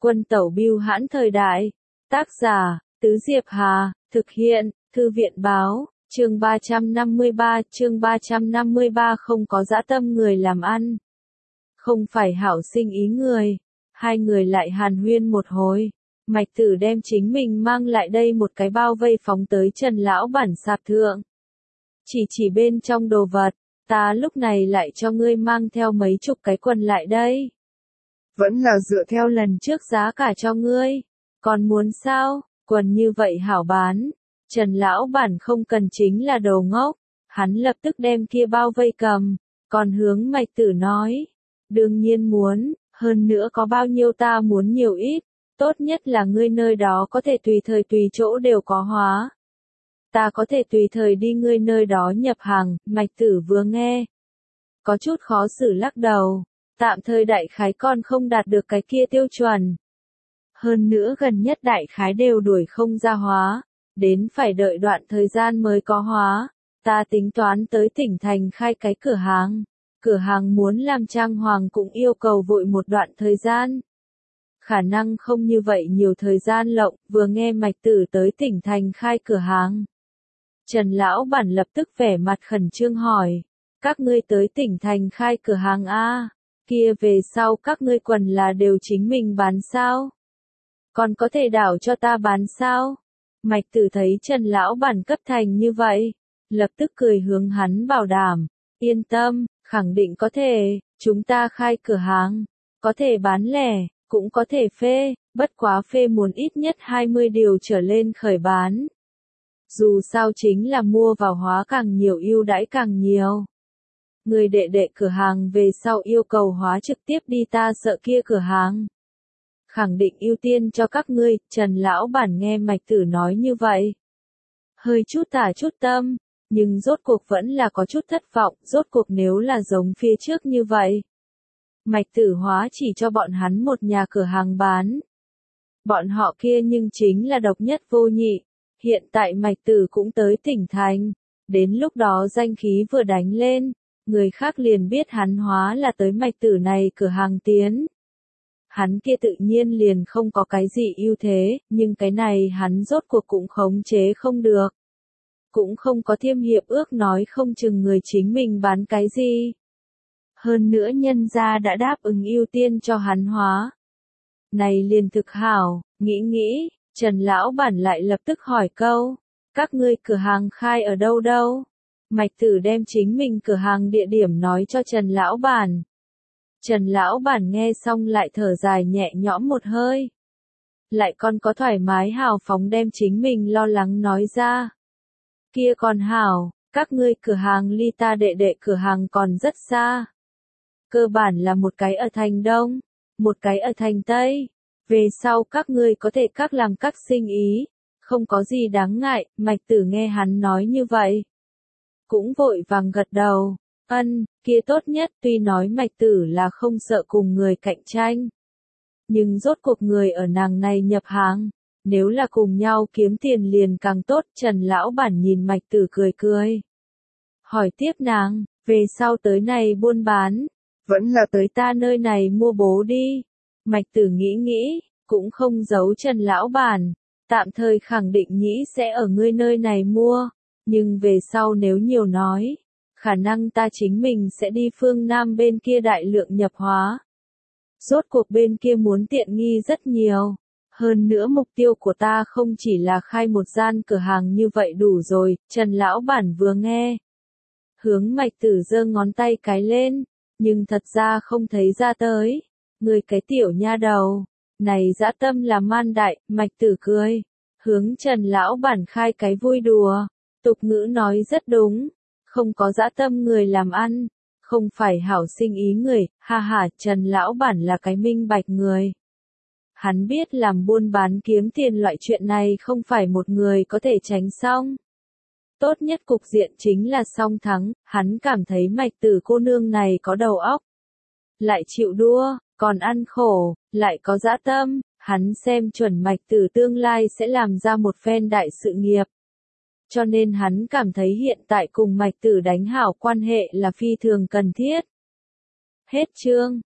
Quân tẩu bưu hãn thời đại. Tác giả, Tứ Diệp Hà, thực hiện, Thư viện báo, chương 353 không có dã tâm người làm ăn. Không phải hảo sinh ý người. Hai người lại hàn huyên một hồi. Mạch Tử đem chính mình mang lại đây một cái bao vây phóng tới Trần lão bản sạp thượng. Chỉ bên trong đồ vật, ta lúc này lại cho ngươi mang theo mấy chục cái quần lại đây. Vẫn là dựa theo lần trước giá cả cho ngươi. Còn muốn sao, quần như vậy hảo bán. Trần lão bản không cần chính là đồ ngốc. Hắn lập tức đem kia bao vây cầm. Còn hướng Mạch Tử nói. Đương nhiên muốn, hơn nữa có bao nhiêu ta muốn nhiều ít. Tốt nhất là ngươi nơi đó có thể tùy thời tùy chỗ đều có hóa. Ta có thể tùy thời đi ngươi nơi đó nhập hàng. Mạch Tử vừa nghe. Có chút khó xử lắc đầu. Tạm thời đại khái còn không đạt được cái kia tiêu chuẩn. Hơn nữa gần nhất đại khái đều đuổi không ra hóa. Đến phải đợi đoạn thời gian mới có hóa. Ta tính toán tới tỉnh thành khai cái cửa hàng. Cửa hàng muốn làm trang hoàng cũng yêu cầu vội một đoạn thời gian. Khả năng không như vậy nhiều thời gian lộng, vừa nghe Mạch Tử tới tỉnh thành khai cửa hàng. Trần lão bản lập tức vẻ mặt khẩn trương hỏi. Các ngươi tới tỉnh thành khai cửa hàng a? Kia về sau các ngươi quần là đều chính mình bán sao? Còn có thể đảo cho ta bán sao? Mạch Tử thấy Trần lão bản cấp thành như vậy. Lập tức cười hướng hắn bảo đảm. Yên tâm, khẳng định có thể, chúng ta khai cửa hàng. Có thể bán lẻ, cũng có thể phê, bất quá phê muốn ít nhất 20 điều trở lên khởi bán. Dù sao chính là mua vào hóa càng nhiều ưu đãi càng nhiều. Người đệ đệ cửa hàng về sau yêu cầu hóa trực tiếp đi ta sợ kia cửa hàng. Khẳng định ưu tiên cho các ngươi, Trần lão bản nghe Mạch Tử nói như vậy. Hơi chút tả chút tâm, nhưng rốt cuộc vẫn là có chút thất vọng, rốt cuộc nếu là giống phía trước như vậy. Mạch Tử hóa chỉ cho bọn hắn một nhà cửa hàng bán. Bọn họ kia nhưng chính là độc nhất vô nhị. Hiện tại Mạch Tử cũng tới tỉnh thành. Đến lúc đó danh khí vừa đánh lên, người khác liền biết hắn hóa là tới Mạch Tử này cửa hàng tiến. Hắn kia tự nhiên liền không có cái gì ưu thế, nhưng cái này hắn rốt cuộc cũng khống chế không được. Cũng không có thiêm hiệp ước nói không chừng người chính mình bán cái gì. Hơn nữa nhân gia đã đáp ứng ưu tiên cho hắn hóa. Này liền thực hảo, nghĩ, Trần lão bản lại lập tức hỏi câu. Các ngươi cửa hàng khai ở đâu đâu? Mạch Tử đem chính mình cửa hàng địa điểm nói cho Trần lão bản. Trần lão bản nghe xong lại thở dài nhẹ nhõm một hơi. Lại còn có thoải mái hào phóng đem chính mình lo lắng nói ra. Kia còn hảo, các ngươi cửa hàng ly ta đệ đệ cửa hàng còn rất xa. Cơ bản là một cái ở thành Đông, một cái ở thành Tây. Về sau các ngươi có thể các làm các sinh ý, không có gì đáng ngại. Mạch Tử nghe hắn nói như vậy. Cũng vội vàng gật đầu. Kia tốt nhất, tuy nói Mạch Tử là không sợ cùng người cạnh tranh. Nhưng rốt cuộc người ở nàng này nhập hàng, nếu là cùng nhau kiếm tiền liền càng tốt. Trần lão bản nhìn Mạch Tử cười. Hỏi tiếp nàng, về sau tới này buôn bán, vẫn là tới ta nơi này mua bố đi. Mạch Tử nghĩ, cũng không giấu Trần lão bản, tạm thời khẳng định nghĩ sẽ ở ngươi nơi này mua, nhưng về sau nếu nhiều nói, khả năng ta chính mình sẽ đi phương Nam bên kia đại lượng nhập hóa. Rốt cuộc bên kia muốn tiện nghi rất nhiều. Hơn nữa mục tiêu của ta không chỉ là khai một gian cửa hàng như vậy đủ rồi. Trần lão bản vừa nghe. Hướng Mạch Tử giơ ngón tay cái lên, nhưng thật ra không thấy ra tới. Người cái tiểu nha đầu, này dã tâm là man đại. Mạch Tử cười, hướng Trần lão bản khai cái vui đùa. Tục ngữ nói rất đúng, không có dã tâm người làm ăn, không phải hảo sinh ý người. Ha, Trần lão bản là cái minh bạch người. Hắn biết làm buôn bán kiếm tiền loại chuyện này không phải một người có thể tránh xong. Tốt nhất cục diện chính là song thắng. Hắn cảm thấy Mạch Tử cô nương này có đầu óc, lại chịu đua, còn ăn khổ, lại có dã tâm. Hắn xem chuẩn Mạch Tử tương lai sẽ làm ra một phen đại sự nghiệp. Cho nên hắn cảm thấy hiện tại cùng Mạch Tử đánh hảo quan hệ là phi thường cần thiết. Hết chương.